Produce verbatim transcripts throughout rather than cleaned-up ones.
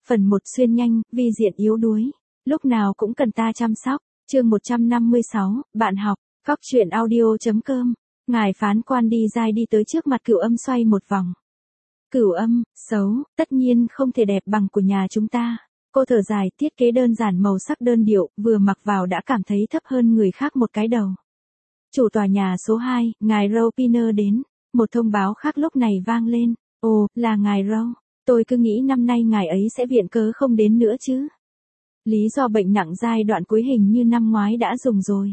Phần một xuyên nhanh, vi diện yếu đuối. Lúc nào cũng cần ta chăm sóc. Chương một trăm năm mươi sáu, bạn học, góc truyện audio chấm com. Ngài phán quan đi dai đi tới trước mặt Cửu Âm xoay một vòng. Cửu Âm, xấu, tất nhiên không thể đẹp bằng của nhà chúng ta. Cô thở dài, thiết kế đơn giản màu sắc đơn điệu, vừa mặc vào đã cảm thấy thấp hơn người khác một cái đầu. Chủ tòa nhà số hai, ngài Rowe Piner đến. Một thông báo khác lúc này vang lên. Ồ, là ngài Rowe. Tôi cứ nghĩ năm nay ngài ấy sẽ viện cớ không đến nữa chứ. Lý do bệnh nặng giai đoạn cuối hình như năm ngoái đã dùng rồi.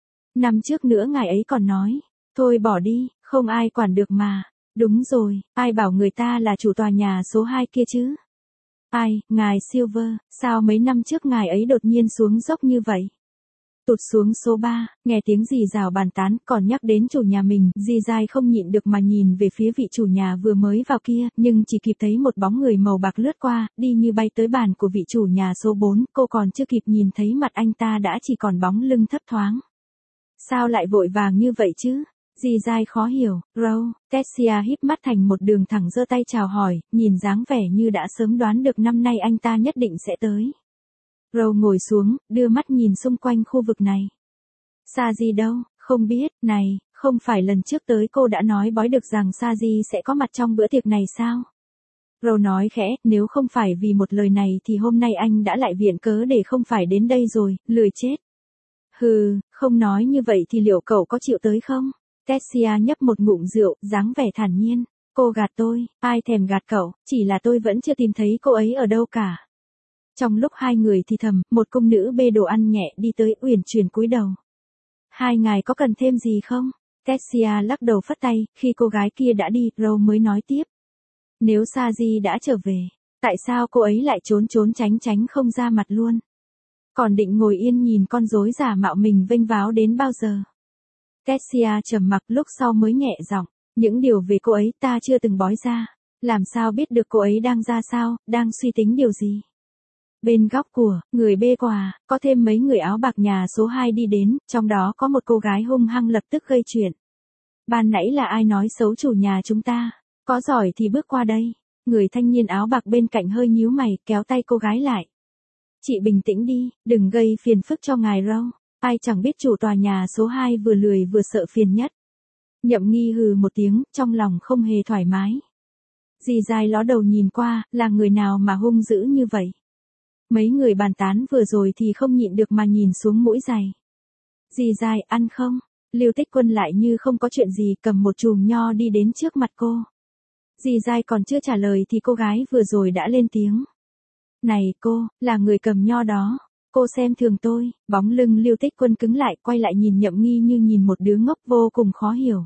Năm trước nữa ngài ấy còn nói. Thôi bỏ đi, không ai quản được mà. Đúng rồi, ai bảo người ta là chủ tòa nhà số hai kia chứ? Ai, ngài Silver, sao mấy năm trước ngài ấy đột nhiên xuống dốc như vậy? Tụt xuống số ba, nghe tiếng rì rào bàn tán, còn nhắc đến chủ nhà mình, dì dai không nhịn được mà nhìn về phía vị chủ nhà vừa mới vào kia, nhưng chỉ kịp thấy một bóng người màu bạc lướt qua, đi như bay tới bàn của vị chủ nhà số bốn, cô còn chưa kịp nhìn thấy mặt anh ta đã chỉ còn bóng lưng thấp thoáng. Sao lại vội vàng như vậy chứ? Dì dai khó hiểu. Rowe, Tessia híp mắt thành một đường thẳng giơ tay chào hỏi, nhìn dáng vẻ như đã sớm đoán được năm nay anh ta nhất định sẽ tới. Rowe ngồi xuống, đưa mắt nhìn xung quanh khu vực này. Sa Di đâu, không biết, này, không phải lần trước tới cô đã nói bói được rằng Sa Di sẽ có mặt trong bữa tiệc này sao? Rowe nói khẽ, nếu không phải vì một lời này thì hôm nay anh đã lại viện cớ để không phải đến đây rồi, lười chết. Hừ, không nói như vậy thì liệu cậu có chịu tới không? Tessia nhấp một ngụm rượu, dáng vẻ thản nhiên. Cô gạt tôi, ai thèm gạt cậu, chỉ là tôi vẫn chưa tìm thấy cô ấy ở đâu cả. Trong lúc hai người thì thầm, một cung nữ bê đồ ăn nhẹ đi tới uyển chuyển cúi đầu. Hai ngài có cần thêm gì không? Tessia lắc đầu phất tay, khi cô gái kia đã đi, Rowe mới nói tiếp. Nếu Sa Di đã trở về, tại sao cô ấy lại trốn trốn tránh tránh không ra mặt luôn? Còn định ngồi yên nhìn con rối giả mạo mình vênh váo đến bao giờ? Tessia trầm mặc lúc sau mới nhẹ giọng, những điều về cô ấy ta chưa từng bói ra, làm sao biết được cô ấy đang ra sao, đang suy tính điều gì. Bên góc của, người bê quà, có thêm mấy người áo bạc nhà số hai đi đến, trong đó có một cô gái hung hăng lập tức gây chuyện. Ban nãy là ai nói xấu chủ nhà chúng ta, có giỏi thì bước qua đây. Người thanh niên áo bạc bên cạnh hơi nhíu mày, kéo tay cô gái lại. Chị bình tĩnh đi, đừng gây phiền phức cho ngài Rowe. Ai chẳng biết chủ tòa nhà số hai vừa lười vừa sợ phiền nhất. Nhậm Nghi hừ một tiếng, trong lòng không hề thoải mái. Dì dai ló đầu nhìn qua, là người nào mà hung dữ như vậy? Mấy người bàn tán vừa rồi thì không nhịn được mà nhìn xuống mũi giày. Dì dai, ăn không? Lưu Tích Quân lại như không có chuyện gì, cầm một chùm nho đi đến trước mặt cô. Dì dai còn chưa trả lời thì cô gái vừa rồi đã lên tiếng. Này cô, là người cầm nho đó. Cô xem thường tôi. Bóng lưng Lưu Tích Quân cứng lại, quay lại nhìn Nhậm Nghi như nhìn một đứa ngốc vô cùng khó hiểu.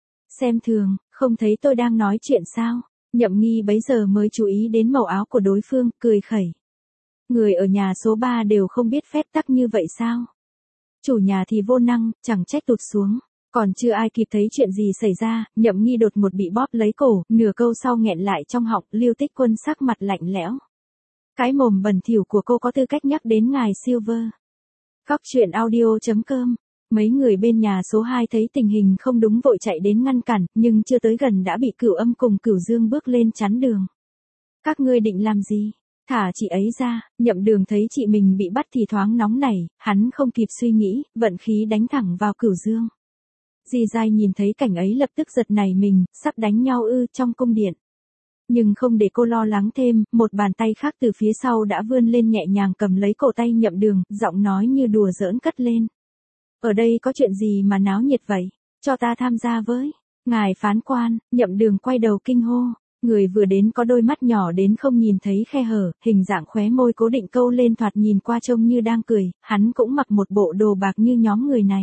Xem thường, không thấy tôi đang nói chuyện sao? Nhậm Nghi bấy giờ mới chú ý đến màu áo của đối phương, cười khẩy. Người ở nhà số ba đều không biết phép tắc như vậy sao? Chủ nhà thì vô năng, chẳng trách tụt xuống. Còn chưa ai kịp thấy chuyện gì xảy ra, Nhậm Nghi đột một bị bóp lấy cổ, nửa câu sau nghẹn lại trong họng, Lưu Tích Quân sắc mặt lạnh lẽo. Cái mồm bẩn thỉu của cô có tư cách nhắc đến ngài Silver. Góc truyện audio chấm com. Mấy người bên nhà số hai thấy tình hình không đúng vội chạy đến ngăn cản, nhưng chưa tới gần đã bị Cửu Âm cùng Cửu Dương bước lên chắn đường. Các ngươi định làm gì? Thả chị ấy ra. Nhậm Đường thấy chị mình bị bắt thì thoáng nóng nảy, hắn không kịp suy nghĩ, vận khí đánh thẳng vào Cửu Dương. Dì dai nhìn thấy cảnh ấy lập tức giật nảy mình, sắp đánh nhau ư trong cung điện. Nhưng không để cô lo lắng thêm, một bàn tay khác từ phía sau đã vươn lên nhẹ nhàng cầm lấy cổ tay Nhậm Đường, giọng nói như đùa giỡn cất lên. Ở đây có chuyện gì mà náo nhiệt vậy? Cho ta tham gia với. Ngài phán quan. Nhậm Đường quay đầu kinh hô. Người vừa đến có đôi mắt nhỏ đến không nhìn thấy khe hở, hình dạng khóe môi cố định câu lên thoạt nhìn qua trông như đang cười, hắn cũng mặc một bộ đồ bạc như nhóm người này.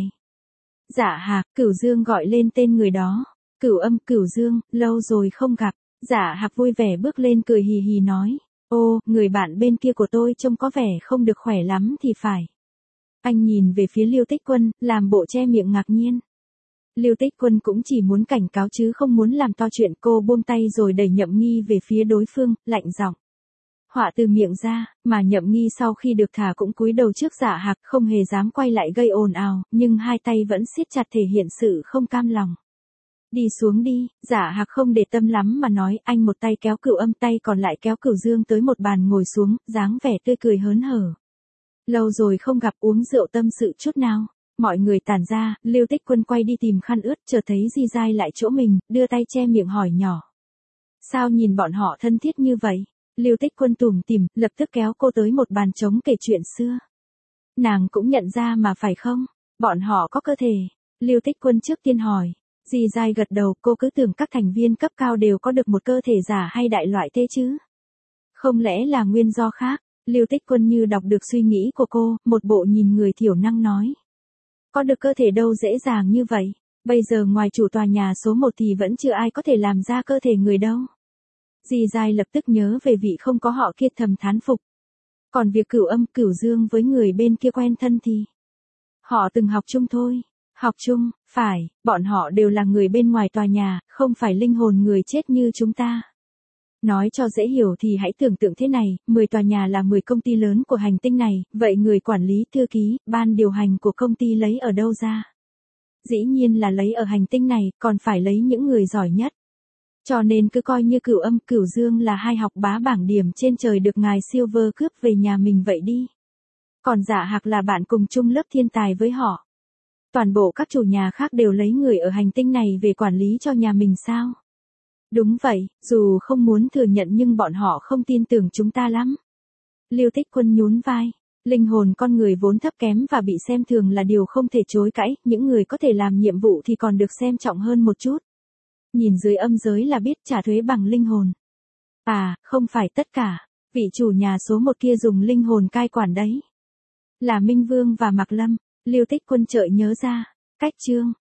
Dạ Hạc, Cửu Dương gọi lên tên người đó. Cửu Âm, Cửu Dương, lâu rồi không gặp. Dạ Hạc vui vẻ bước lên cười hì hì nói. Ô, người bạn bên kia của tôi trông có vẻ không được khỏe lắm thì phải. Anh nhìn về phía Lưu Tích Quân, làm bộ che miệng ngạc nhiên. Lưu Tích Quân cũng chỉ muốn cảnh cáo chứ không muốn làm to chuyện. Cô buông tay rồi đẩy Nhậm Nghi về phía đối phương, lạnh giọng. Họa từ miệng ra, mà Nhậm Nghi sau khi được thả cũng cúi đầu trước Dạ Hạc, không hề dám quay lại gây ồn ào, nhưng hai tay vẫn siết chặt thể hiện sự không cam lòng. Đi xuống đi, Dạ Hạc không để tâm lắm mà nói, anh một tay kéo Cửu Âm, tay còn lại kéo Cửu Dương tới một bàn ngồi xuống, dáng vẻ tươi cười hớn hở. Lâu rồi không gặp, uống rượu tâm sự chút nào. Mọi người tản ra, Lưu Tích Quân quay đi tìm khăn ướt, chợt thấy Di Giai lại chỗ mình, đưa tay che miệng hỏi nhỏ. Sao nhìn bọn họ thân thiết như vậy? Lưu Tích Quân tủm tỉm, lập tức kéo cô tới một bàn trống kể chuyện xưa. Nàng cũng nhận ra mà phải không? Bọn họ có cơ thể. Lưu Tích Quân trước tiên hỏi. Di Giai gật đầu, cô cứ tưởng các thành viên cấp cao đều có được một cơ thể giả hay đại loại thế chứ? Không lẽ là nguyên do khác? Lưu Tích Quân như đọc được suy nghĩ của cô, một bộ nhìn người thiểu năng nói. Có được cơ thể đâu dễ dàng như vậy, bây giờ ngoài chủ tòa nhà số một thì vẫn chưa ai có thể làm ra cơ thể người đâu. Di Giai lập tức nhớ về vị không có họ kia, thầm thán phục. Còn việc Cửu Âm, Cửu Dương với người bên kia quen thân thì... Họ từng học chung thôi. Học chung, phải, bọn họ đều là người bên ngoài tòa nhà, không phải linh hồn người chết như chúng ta. Nói cho dễ hiểu thì hãy tưởng tượng thế này, mười tòa nhà là mười công ty lớn của hành tinh này, vậy người quản lý, thư ký, ban điều hành của công ty lấy ở đâu ra? Dĩ nhiên là lấy ở hành tinh này, còn phải lấy những người giỏi nhất. Cho nên cứ coi như Cửu Âm, Cửu Dương là hai học bá bảng điểm trên trời được ngài Silver cướp về nhà mình vậy đi. Còn Dạ Hạc là bạn cùng chung lớp thiên tài với họ. Toàn bộ các chủ nhà khác đều lấy người ở hành tinh này về quản lý cho nhà mình sao? Đúng vậy, dù không muốn thừa nhận nhưng bọn họ không tin tưởng chúng ta lắm. Lưu Tích Quân nhún vai. Linh hồn con người vốn thấp kém và bị xem thường là điều không thể chối cãi, những người có thể làm nhiệm vụ thì còn được xem trọng hơn một chút. Nhìn dưới âm giới là biết trả thuế bằng linh hồn. À, không phải tất cả, vị chủ nhà số một kia dùng linh hồn cai quản đấy. Là Minh Vương và Mạc Lâm. Lưu Tích Quân chợt nhớ ra. Cách chương.